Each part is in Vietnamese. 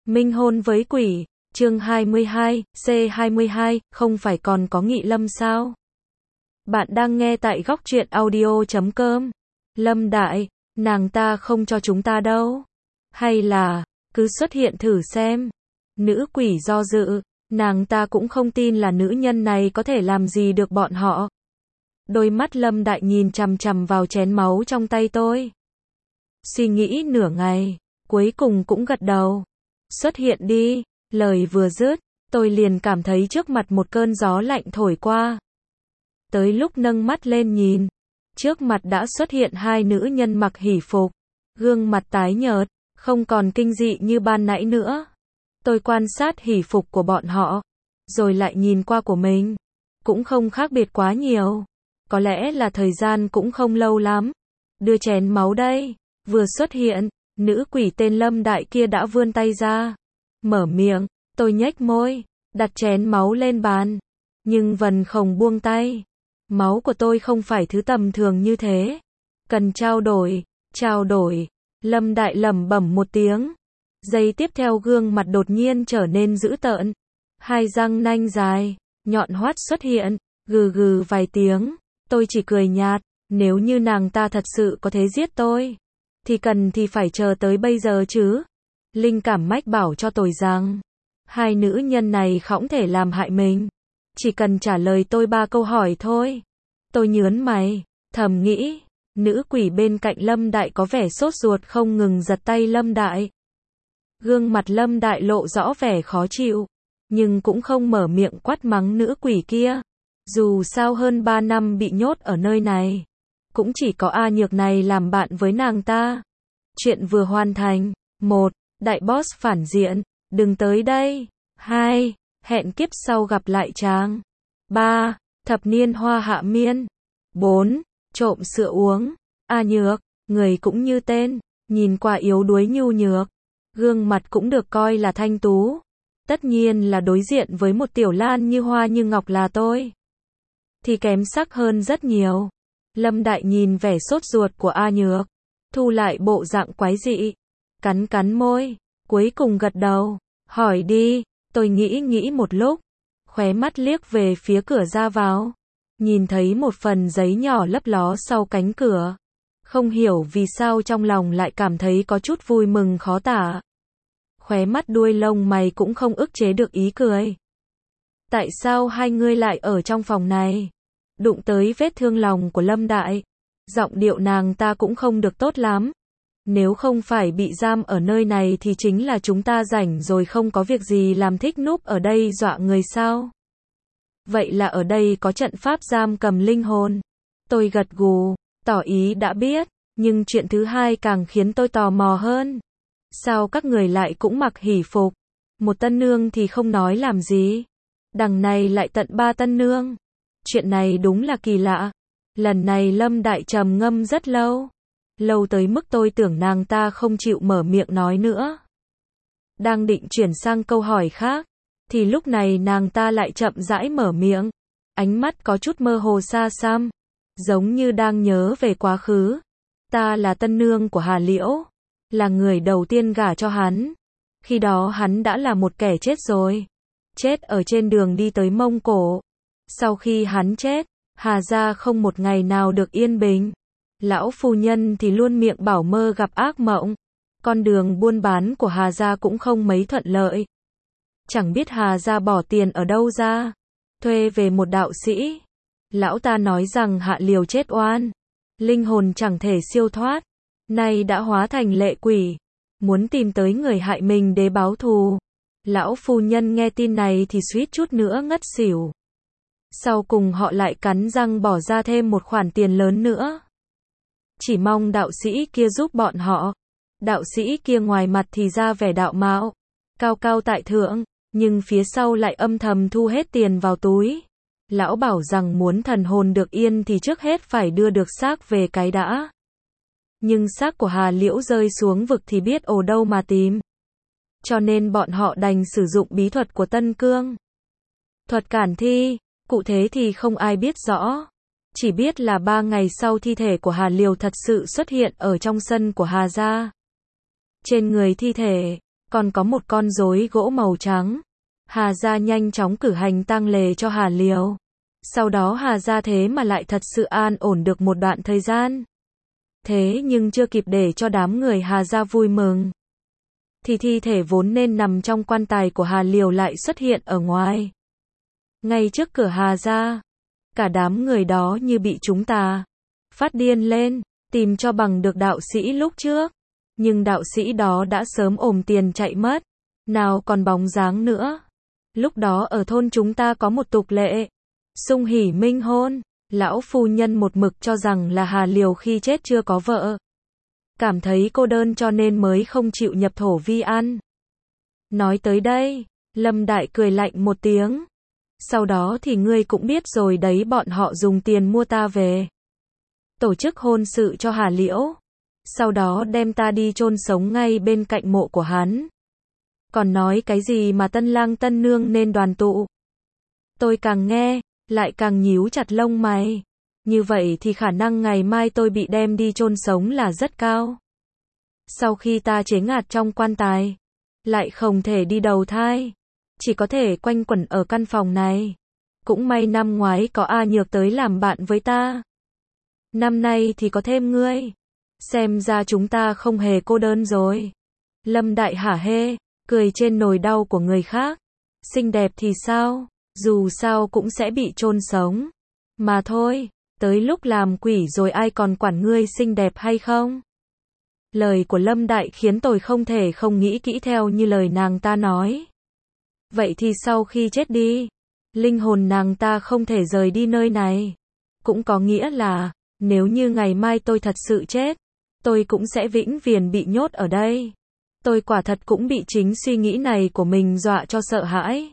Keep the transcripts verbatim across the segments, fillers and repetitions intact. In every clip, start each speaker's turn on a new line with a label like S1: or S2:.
S1: Minh hôn với quỷ, chương hai mươi hai, C hai mươi hai, không phải còn có Nghị Lâm sao? Bạn đang nghe tại góc truyện audio chấm com. Lâm Đại, nàng ta không cho chúng ta đâu. Hay là, cứ xuất hiện thử xem. Nữ quỷ do dự, nàng ta cũng không tin là nữ nhân này có thể làm gì được bọn họ. Đôi mắt Lâm Đại nhìn chằm chằm vào chén máu trong tay tôi. Suy nghĩ nửa ngày, cuối cùng cũng gật đầu. Xuất hiện đi, lời vừa dứt, tôi liền cảm thấy trước mặt một cơn gió lạnh thổi qua. Tới lúc nâng mắt lên nhìn, trước mặt đã xuất hiện hai nữ nhân mặc hỉ phục, gương mặt tái nhợt, không còn kinh dị như ban nãy nữa. Tôi quan sát hỉ phục của bọn họ, rồi lại nhìn qua của mình, cũng không khác biệt quá nhiều. Có lẽ là thời gian cũng không lâu lắm. Đưa chén máu đây, vừa xuất hiện, nữ quỷ tên Lâm Đại kia đã vươn tay ra, mở miệng, tôi nhếch môi, đặt chén máu lên bàn, nhưng Vân không buông tay. Máu của tôi không phải thứ tầm thường như thế, cần trao đổi, trao đổi. Lâm Đại lẩm bẩm một tiếng, giây tiếp theo gương mặt đột nhiên trở nên dữ tợn, hai răng nanh dài, nhọn hoắt xuất hiện, gừ gừ vài tiếng. Tôi chỉ cười nhạt, nếu như nàng ta thật sự có thể giết tôi, thì cần thì phải chờ tới bây giờ chứ. Linh cảm mách bảo cho tôi rằng, hai nữ nhân này không thể làm hại mình. Chỉ cần trả lời tôi ba câu hỏi thôi. Tôi nhớn mày, thầm nghĩ, nữ quỷ bên cạnh Lâm Đại có vẻ sốt ruột không ngừng giật tay Lâm Đại. Gương mặt Lâm Đại lộ rõ vẻ khó chịu, nhưng cũng không mở miệng quát mắng nữ quỷ kia. Dù sao hơn ba năm bị nhốt ở nơi này, cũng chỉ có A Nhược này làm bạn với nàng ta. Chuyện vừa hoàn thành. Một. Đại boss phản diện, đừng tới đây. Hai. Hẹn kiếp sau gặp lại chàng. Ba. Thập niên hoa hạ miên. Bốn. Trộm sữa uống. A Nhược, người cũng như tên, nhìn qua yếu đuối nhu nhược, gương mặt cũng được coi là thanh tú. Tất nhiên là đối diện với một tiểu lan như hoa như ngọc là tôi, thì kém sắc hơn rất nhiều. Lâm Đại nhìn vẻ sốt ruột của A Nhược, thu lại bộ dạng quái dị, cắn cắn môi, cuối cùng gật đầu, hỏi đi. Tôi nghĩ nghĩ một lúc, khóe mắt liếc về phía cửa ra vào, nhìn thấy một phần giấy nhỏ lấp ló sau cánh cửa. Không hiểu vì sao trong lòng lại cảm thấy có chút vui mừng khó tả. Khóe mắt đuôi lông mày cũng không ức chế được ý cười. Tại sao hai ngươi lại ở trong phòng này? Đụng tới vết thương lòng của Lâm Đại, giọng điệu nàng ta cũng không được tốt lắm. Nếu không phải bị giam ở nơi này thì chính là chúng ta rảnh rồi không có việc gì làm thích núp ở đây dọa người sao? Vậy là ở đây có trận pháp giam cầm linh hồn. Tôi gật gù, tỏ ý đã biết, nhưng chuyện thứ hai càng khiến tôi tò mò hơn. Sao các người lại cũng mặc hỉ phục? Một tân nương thì không nói làm gì, đằng này lại tận ba tân nương. Chuyện này đúng là kỳ lạ. Lần này Lâm Đại trầm ngâm rất lâu, lâu tới mức tôi tưởng nàng ta không chịu mở miệng nói nữa. Đang định chuyển sang câu hỏi khác, thì lúc này nàng ta lại chậm rãi mở miệng, ánh mắt có chút mơ hồ xa xăm, giống như đang nhớ về quá khứ. Ta là tân nương của Hà Liễu, là người đầu tiên gả cho hắn. Khi đó hắn đã là một kẻ chết rồi, chết ở trên đường đi tới Mông Cổ. Sau khi hắn chết, Hà gia không một ngày nào được yên bình. Lão phu nhân thì luôn miệng bảo mơ gặp ác mộng. Con đường buôn bán của Hà gia cũng không mấy thuận lợi. Chẳng biết Hà gia bỏ tiền ở đâu ra, thuê về một đạo sĩ. Lão ta nói rằng Hạ Liều chết oan, linh hồn chẳng thể siêu thoát, nay đã hóa thành lệ quỷ, muốn tìm tới người hại mình để báo thù. Lão phu nhân nghe tin này thì suýt chút nữa ngất xỉu. Sau cùng họ lại cắn răng bỏ ra thêm một khoản tiền lớn nữa, chỉ mong đạo sĩ kia giúp bọn họ. Đạo sĩ kia ngoài mặt thì ra vẻ đạo mạo, cao cao tại thượng, nhưng phía sau lại âm thầm thu hết tiền vào túi. Lão bảo rằng muốn thần hồn được yên thì trước hết phải đưa được xác về cái đã. Nhưng xác của Hà Liễu rơi xuống vực thì biết ồ đâu mà tìm. Cho nên bọn họ đành sử dụng bí thuật của Tân Cương. Thuật cản thi, cụ thể thì không ai biết rõ. Chỉ biết là ba ngày sau thi thể của Hà Liều thật sự xuất hiện ở trong sân của Hà gia. Trên người thi thể, còn có một con rối gỗ màu trắng. Hà gia nhanh chóng cử hành tang lễ cho Hà Liều. Sau đó Hà gia thế mà lại thật sự an ổn được một đoạn thời gian. Thế nhưng chưa kịp để cho đám người Hà gia vui mừng, thì thi thể vốn nên nằm trong quan tài của Hà Liều lại xuất hiện ở ngoài, ngay trước cửa Hà gia. Cả đám người đó như bị chúng ta phát điên lên, tìm cho bằng được đạo sĩ lúc trước. Nhưng đạo sĩ đó đã sớm ồm tiền chạy mất, nào còn bóng dáng nữa. Lúc đó ở thôn chúng ta có một tục lệ, xung hỉ minh hôn. Lão phu nhân một mực cho rằng là Hà Liều khi chết chưa có vợ, cảm thấy cô đơn cho nên mới không chịu nhập thổ vi an. Nói tới đây, Lâm Đại cười lạnh một tiếng. Sau đó thì ngươi cũng biết rồi đấy, bọn họ dùng tiền mua ta về, tổ chức hôn sự cho Hà Liễu, sau đó đem ta đi chôn sống ngay bên cạnh mộ của hắn. Còn nói cái gì mà tân lang tân nương nên đoàn tụ. Tôi càng nghe, lại càng nhíu chặt lông mày. Như vậy thì khả năng ngày mai tôi bị đem đi chôn sống là rất cao. Sau khi ta chế ngạt trong quan tài, lại không thể đi đầu thai, chỉ có thể quanh quẩn ở căn phòng này. Cũng may năm ngoái có A Nhược tới làm bạn với ta, năm nay thì có thêm ngươi, xem ra chúng ta không hề cô đơn rồi. Lâm Đại hả hê, cười trên nồi đau của người khác. Xinh đẹp thì sao, dù sao cũng sẽ bị chôn sống mà thôi, tới lúc làm quỷ rồi ai còn quản ngươi xinh đẹp hay không. Lời của Lâm Đại khiến tôi không thể không nghĩ kỹ theo như lời nàng ta nói. Vậy thì sau khi chết đi, linh hồn nàng ta không thể rời đi nơi này. Cũng có nghĩa là, nếu như ngày mai tôi thật sự chết, tôi cũng sẽ vĩnh viễn bị nhốt ở đây. Tôi quả thật cũng bị chính suy nghĩ này của mình dọa cho sợ hãi.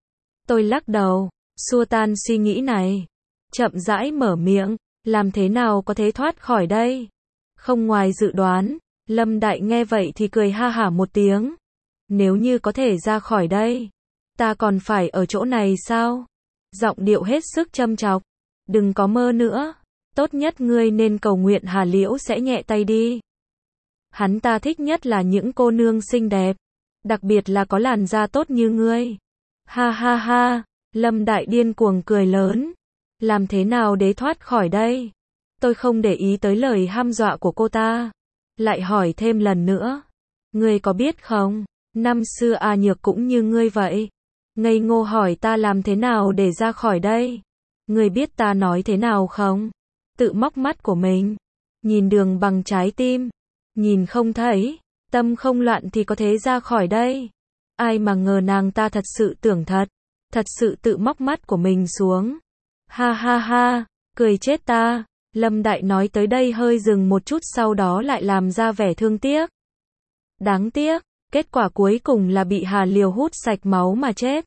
S1: Tôi lắc đầu, xua tan suy nghĩ này, chậm rãi mở miệng, làm thế nào có thể thoát khỏi đây? Không ngoài dự đoán, Lâm Đại nghe vậy thì cười ha hả một tiếng. Nếu như có thể ra khỏi đây, ta còn phải ở chỗ này sao? Giọng điệu hết sức châm chọc. Đừng có mơ nữa, tốt nhất ngươi nên cầu nguyện Hà Liễu sẽ nhẹ tay đi. Hắn ta thích nhất là những cô nương xinh đẹp, đặc biệt là có làn da tốt như ngươi. Ha ha ha, Lâm Đại điên cuồng cười lớn. Làm thế nào để thoát khỏi đây? Tôi không để ý tới lời hăm dọa của cô ta, lại hỏi thêm lần nữa. Ngươi có biết không, năm xưa A Nhược cũng như ngươi vậy. Ngây ngô hỏi ta làm thế nào để ra khỏi đây. Ngươi biết ta nói thế nào không? Tự móc mắt của mình, nhìn đường bằng trái tim, nhìn không thấy, tâm không loạn thì có thể ra khỏi đây. Ai mà ngờ nàng ta thật sự tưởng thật, thật sự tự móc mắt của mình xuống. Ha ha ha, cười chết ta. Lâm Đại nói tới đây hơi dừng một chút, sau đó lại làm ra vẻ thương tiếc. Đáng tiếc, kết quả cuối cùng là bị Hà Liều hút sạch máu mà chết.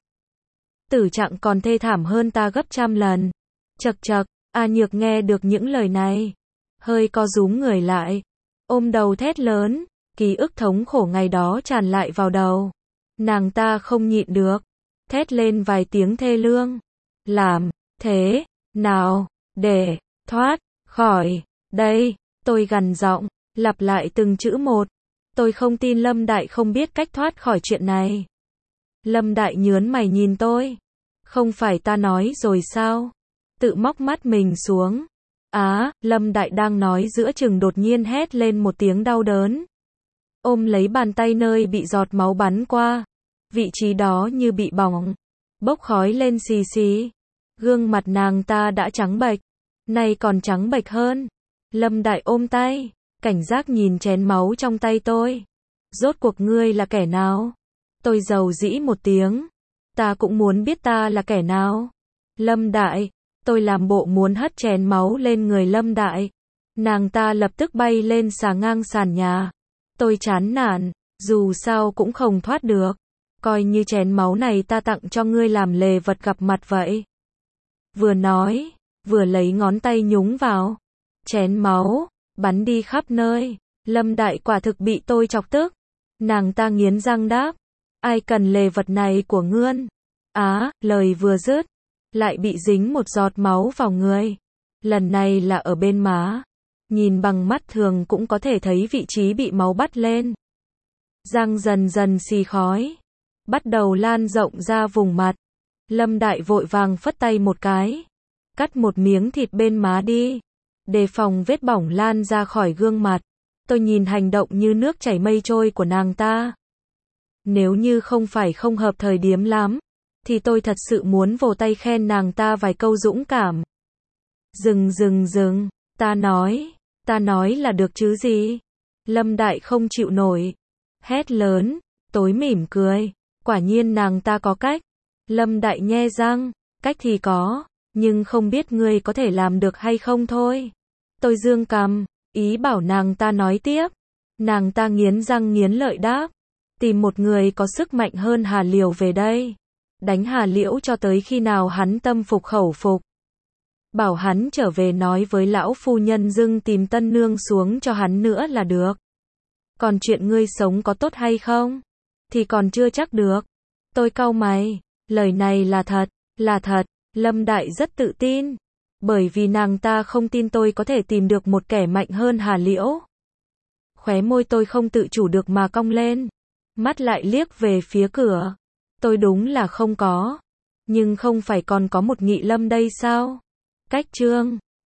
S1: Tử trạng còn thê thảm hơn ta gấp trăm lần. Chậc chậc, A Nhược nghe được những lời này, hơi co rúm người lại, ôm đầu thét lớn, ký ức thống khổ ngày đó tràn lại vào đầu. Nàng ta không nhịn được, thét lên vài tiếng thê lương. Làm thế nào để thoát khỏi đây? Tôi gằn giọng, lặp lại từng chữ một. Tôi không tin Lâm Đại không biết cách thoát khỏi chuyện này. Lâm Đại nhớn mày nhìn tôi. Không phải ta nói rồi sao? Tự móc mắt mình xuống. Á, Lâm Đại đang nói giữa chừng đột nhiên hét lên một tiếng đau đớn. Ôm lấy bàn tay nơi bị giọt máu bắn qua. Vị trí đó như bị bỏng, bốc khói lên xì xì. Gương mặt nàng ta đã trắng bệch, nay còn trắng bệch hơn. Lâm Đại ôm tay, cảnh giác nhìn chén máu trong tay tôi. Rốt cuộc ngươi là kẻ nào? Tôi dầu dĩ một tiếng. Ta cũng muốn biết ta là kẻ nào. Lâm Đại, tôi làm bộ muốn hất chén máu lên người Lâm Đại. Nàng ta lập tức bay lên xà ngang sàn nhà. Tôi chán nản, dù sao cũng không thoát được. Coi như chén máu này ta tặng cho ngươi làm lề vật gặp mặt vậy. Vừa nói, vừa lấy ngón tay nhúng vào. Chén máu, bắn đi khắp nơi. Lâm Đại quả thực bị tôi chọc tức. Nàng ta nghiến răng đáp. Ai cần lề vật này của ngươi? Á, lời vừa dứt, lại bị dính một giọt máu vào người. Lần này là ở bên má. Nhìn bằng mắt thường cũng có thể thấy vị trí bị máu bắt lên. răng dần dần xì khói, bắt đầu lan rộng ra vùng mặt. Lâm Đại vội vàng phất tay một cái, cắt một miếng thịt bên má đi, đề phòng vết bỏng lan ra khỏi gương mặt. Tôi nhìn hành động như nước chảy mây trôi của nàng ta. Nếu như không phải không hợp thời điểm lắm, thì tôi thật sự muốn vỗ tay khen nàng ta vài câu dũng cảm. Dừng dừng dừng, ta nói, ta nói là được chứ gì. Lâm Đại không chịu nổi, hét lớn, tối mỉm cười, quả nhiên nàng ta có cách. Lâm Đại nhe răng, cách thì có, nhưng không biết ngươi có thể làm được hay không thôi. Tôi giương cằm, ý bảo nàng ta nói tiếp. Nàng ta nghiến răng nghiến lợi đáp, tìm một người có sức mạnh hơn Hà Liễu về đây. Đánh Hà Liễu cho tới khi nào hắn tâm phục khẩu phục. Bảo hắn trở về nói với lão phu nhân dưng tìm tân nương xuống cho hắn nữa là được. Còn chuyện ngươi sống có tốt hay không? Thì còn chưa chắc được. Tôi cau mày, lời này là thật, là thật. Lâm Đại rất tự tin. Bởi vì nàng ta không tin tôi có thể tìm được một kẻ mạnh hơn Hà Liễu. Khóe môi tôi không tự chủ được mà cong lên. Mắt lại liếc về phía cửa. Tôi đúng là không có. Nhưng không phải còn có một Nghị Lâm đây sao? Cách chương